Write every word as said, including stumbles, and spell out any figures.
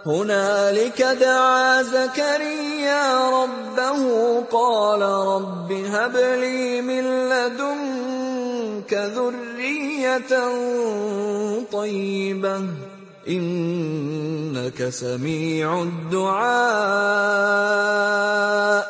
هنالك دعا زكريا ربه قال رب هب لي من لدنك ذرية طيبة إنك سميع الدعاء